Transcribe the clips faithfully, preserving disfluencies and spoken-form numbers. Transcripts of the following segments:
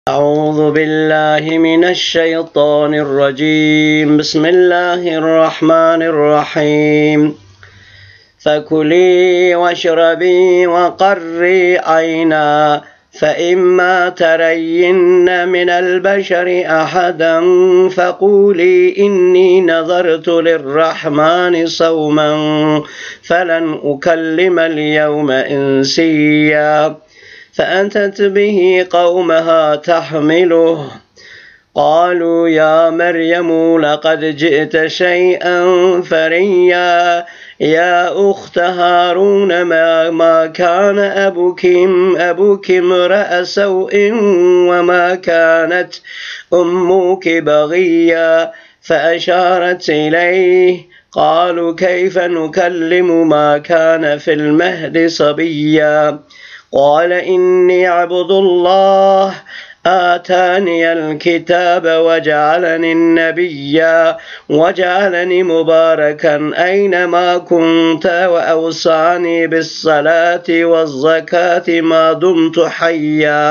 أعوذ بالله من الشيطان الرجيم بسم الله الرحمن الرحيم فكلي واشربي وقري عينا فإما ترين من البشر أحدا فقولي إني نذرت للرحمن صوما فلن أكلم اليوم إنسيا فأتت به قومها تحمله قالوا يا مريم لقد جئت شيئا فريا يا أخت هارون ما, ما كان أبوك أبوك امرأ سوء وما كانت أمك بغيا فأشارت إليه قالوا كيف نكلم ما كان في المهد صبيا قال إني عبد الله آتاني الكتاب وجعلني النبيا وجعلني مباركا أينما كنت وأوصاني بالصلاة والزكاة ما دمت حيا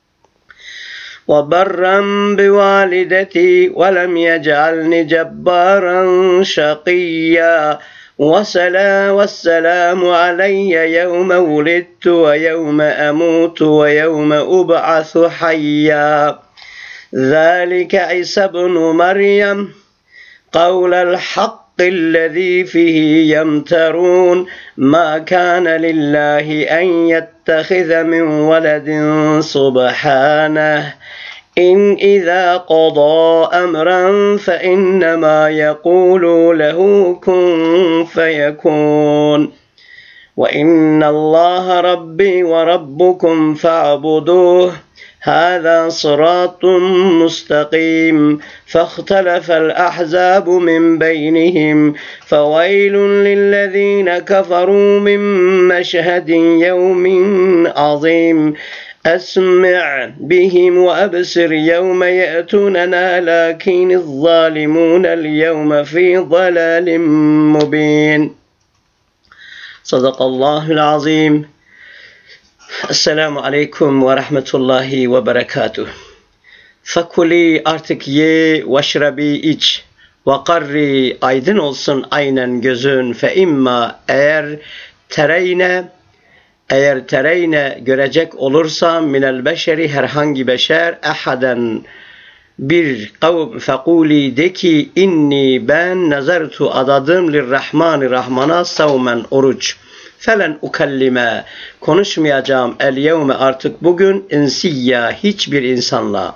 وبرا بوالدتي ولم يجعلني جبارا شقيا وسلام والسلام علي يوم ولدت ويوم أموت ويوم أبعث حيا ذلك عيسى ابن مريم قول الحق الذي فيه يمترون ما كان لله أن يتخذ من ولد سبحانه إن إذا قضى أمرا فإنما يقول له كن فيكون وإن الله ربي وربكم فاعبدوه هذا صراط مستقيم فاختلف الأحزاب من بينهم فويل للذين كفروا من مشهد يوم عظيم أسمع بهم وأبصر يوم يأتوننا لكن الظالمون اليوم في ضلال مبين صدق الله العظيم. Esselamu Aleyküm ve Rahmetullahi ve Berekatuhu. Fakuli artık ye, veşrabi iç, ve karri aydın olsun aynen gözün, fe imma eğer tereyne Eğer tereyne görecek olursa minel beşeri herhangi beşer ehaden bir kavm fekuli de ki inni ben nazartu adadım lirrahmani rahmana savmen oruç felen ukallime konuşmayacağım el yevme artık bugün insiyya hiçbir insanla.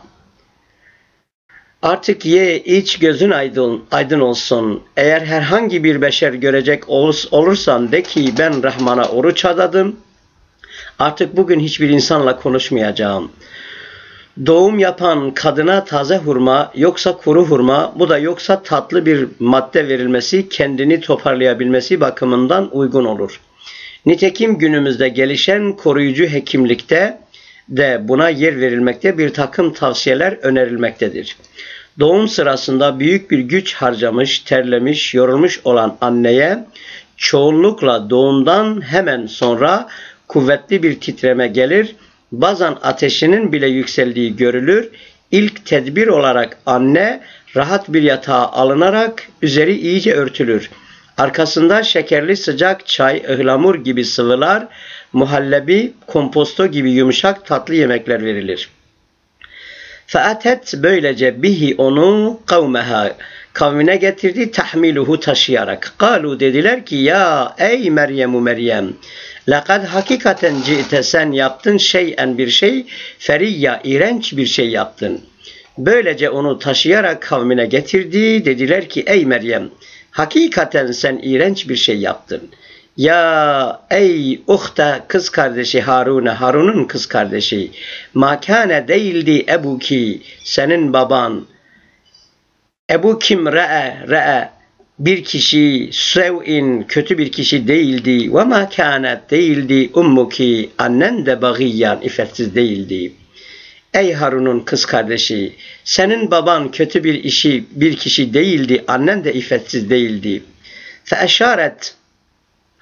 Artık ye iç gözün aydın, aydın olsun. Eğer herhangi bir beşer görecek olursan de ki ben Rahman'a oruç adadım. Artık bugün hiçbir insanla konuşmayacağım. Doğum yapan kadına taze hurma, yoksa kuru hurma, bu da yoksa tatlı bir madde verilmesi, kendini toparlayabilmesi bakımından uygun olur. Nitekim günümüzde gelişen koruyucu hekimlikte de buna yer verilmekte, bir takım tavsiyeler önerilmektedir. Doğum sırasında büyük bir güç harcamış, terlemiş, yorulmuş olan anneye çoğunlukla doğumdan hemen sonra kuvvetli bir titreme gelir, bazen ateşinin bile yükseldiği görülür. İlk tedbir olarak anne rahat bir yatağa alınarak üzeri iyice örtülür. Arkasında şekerli sıcak çay, ıhlamur gibi sıvılar, muhallebi, komposto gibi yumuşak tatlı yemekler verilir. Faatet böylece bihi onu kavmeha kavmine getirdi tahmiluhu taşıyarak. Kalu dediler ki ya ey Meryem'u Meryem lekad hakikaten ci'te sen yaptın şeyen bir şey feriyya iğrenç bir şey yaptın. Böylece onu taşıyarak kavmine getirdi. Dediler ki ey Meryem hakikaten sen iğrenç bir şey yaptın. Ya ey uhta kız kardeşi Harun'e Harun'un kız kardeşi makane değildi ebuki senin baban Ebu kim re'e re'e bir kişi sev'in kötü bir kişi değildi ve ma kânet değildi ummuki annen de bagiyyan iffetsiz değildi. Ey Harun'un kız kardeşi senin baban kötü bir işi bir kişi değildi annen de iffetsiz değildi. Fe eşaret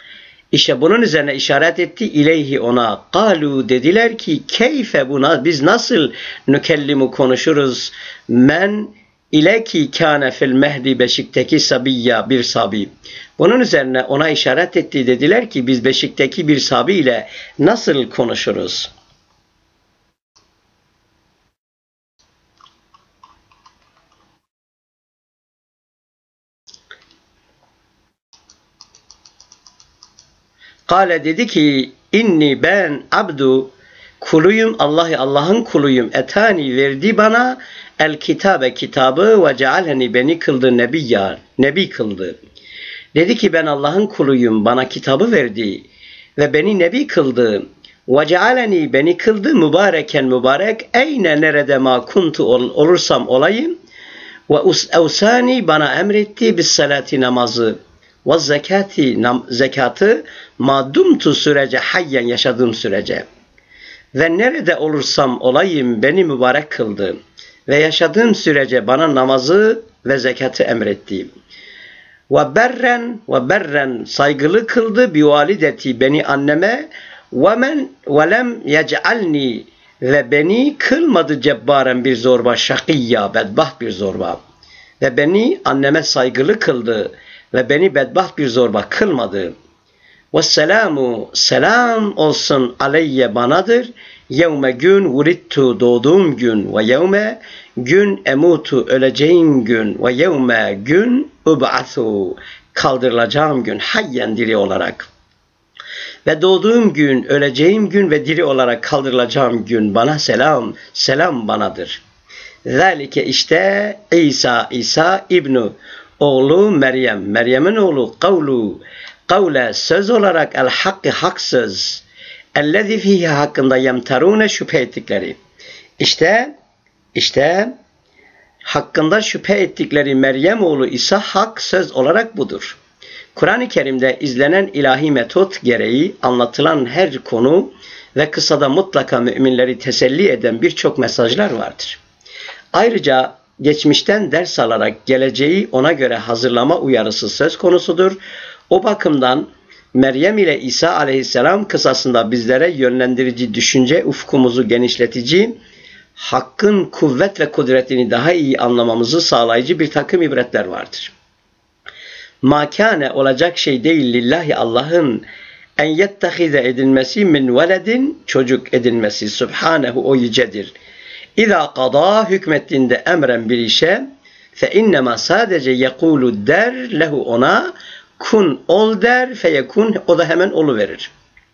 İşte bunun üzerine işaret etti. İleyhi ona. Kalu dediler ki keyfe buna biz nasıl nükellimu konuşuruz. Men ile ki kâne fil mehdi beşikteki sabiyya bir sabi. Bunun üzerine ona işaret etti. Dediler ki biz beşikteki bir sabi ile nasıl konuşuruz? Kale dedi ki inni ben abdu kuluyum Allah'ı Allah'ın kuluyum etani verdi bana el kitabe kitabı ve cealeni beni kıldı nebiyya nebi kıldı. Dedi ki ben Allah'ın kuluyum bana kitabı verdi ve beni nebi kıldı. Ve cealeni beni kıldı mübareken mübarek eyne nerede ma kuntu ol, olursam olayım ve usani bana emretti bis salati namazı ve zekati zekatı madumtu sürece hayyen yaşadığım sürece ve nerede olursam olayım beni mübarek kıldı ve yaşadığım sürece bana namazı ve zekatı emretti. Ve berren ve berren saygılı kıldı bi valideti beni anneme ve men ve lem yec'alni ve beni kılmadı cebbaren bir zorba şakiyya bedbaht bir zorba ve beni anneme saygılı kıldı ve beni bedbaht bir zorba kılmadı. Vesselamu selam olsun aleyye banadır. Yevme gün vulittu doğduğum gün ve yevme gün emutu öleceğim gün ve yevme gün ub'athu kaldırılacağım gün hayyen diri olarak. Ve doğduğum gün, öleceğim gün ve diri olarak kaldırılacağım gün bana selam, selam banadır. Zalike işte İsa, İsa İbnu oğlu Meryem, Meryem'in oğlu kavlu, kavle söz olarak el hakkı hak söz, ellezî fihi hakkında yemterûne şüphe ettikleri. İşte, işte hakkında şüphe ettikleri Meryem oğlu İsa hak söz olarak budur. Kur'an-ı Kerim'de izlenen ilahi metot gereği anlatılan her konu ve kısada mutlaka müminleri teselli eden birçok mesajlar vardır. Ayrıca geçmişten ders alarak geleceği ona göre hazırlama uyarısı söz konusudur. O bakımdan Meryem ile İsa aleyhisselam kısasında bizlere yönlendirici düşünce ufkumuzu genişletici, hakkın kuvvet ve kudretini daha iyi anlamamızı sağlayıcı bir takım ibretler vardır. Makane olacak şey değil lillahi Allah'ın en yettehize edilmesi min veledin çocuk edilmesi subhanehu o yücedir. İza qada hükmettiğinde emren bir işe fe innema sadece yekulu der lehu ona kun ol der feyekun o da hemen oluverir.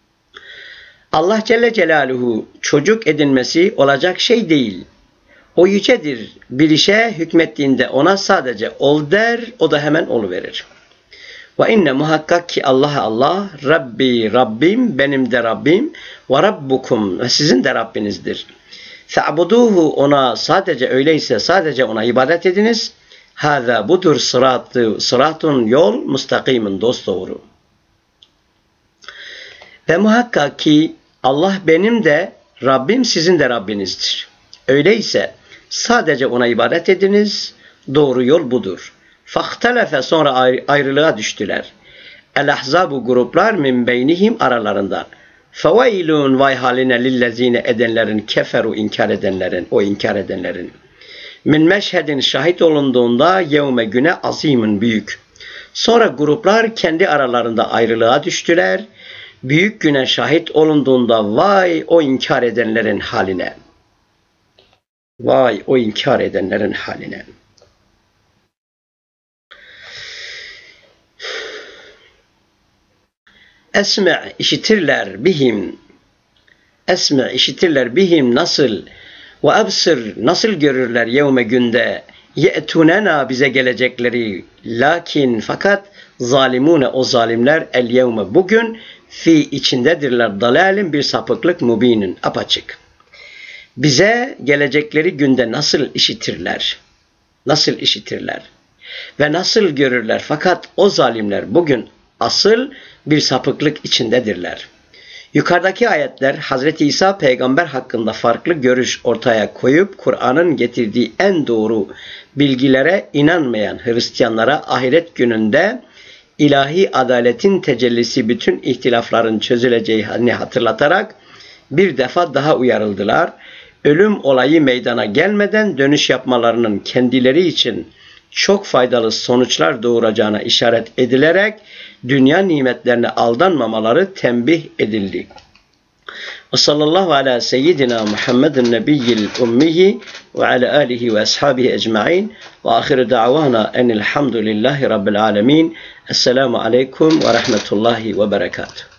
Allah Celle Celaluhu çocuk edinmesi olacak şey değil. O yücedir. Bir işe hükmettiğinde ona sadece ol der o da hemen oluverir. Ve inne muhakkak ki Allah Allah Rabbi Rabbim benim de Rabbim ve Rabbukum ve sizin de Rabbinizdir. Fe'buduhu ona sadece öyleyse sadece ona ibadet ediniz. Hâzâ budur sıratı, sıratun yol mustakimin dosdoğru. Ve muhakkak ki Allah benim de Rabbim sizin de Rabbinizdir. Öyleyse sadece ona ibadet ediniz. Doğru yol budur. Fahtelefe sonra ayrılığa düştüler. El-ahzabu gruplar min beynihim aralarında. Feveylun vay haline lillezine edenlerin keferu inkar edenlerin o inkar edenlerin. Min meşhedin şahit olunduğunda yevme güne azimin büyük. Sonra gruplar kendi aralarında ayrılığa düştüler. Büyük güne şahit olunduğunda vay o inkar edenlerin haline. Vay o inkar edenlerin haline. Esme işitirler bihim. Esme işitirler bihim nasıl ve absır nasıl görürler yevme günde ye'tunena bize gelecekleri lakin fakat zalimune o zalimler el yevme bugün fi içindedirler dalalin bir sapıklık mubinin apaçık. Bize gelecekleri günde nasıl işitirler? Nasıl işitirler? Ve nasıl görürler? Fakat o zalimler bugün asıl bir sapıklık içindedirler. Yukarıdaki ayetler Hazreti İsa peygamber hakkında farklı görüş ortaya koyup Kur'an'ın getirdiği en doğru bilgilere inanmayan Hristiyanlara ahiret gününde ilahi adaletin tecellisi bütün ihtilafların çözüleceğini hatırlatarak bir defa daha uyarıldılar. Ölüm olayı meydana gelmeden dönüş yapmalarının kendileri için çok faydalı sonuçlar doğuracağına işaret edilerek dünya nimetlerine aldanmamaları tembih edildi. Ve sallallahu ala seyyidina Muhammedin nebiyyil ummiyi ve ala alihi ve ashabihi ecma'in ve ahiru da'vana enilhamdülillahi rabbil alemin. Esselamu aleyküm ve rahmetullahi ve berekatuhu.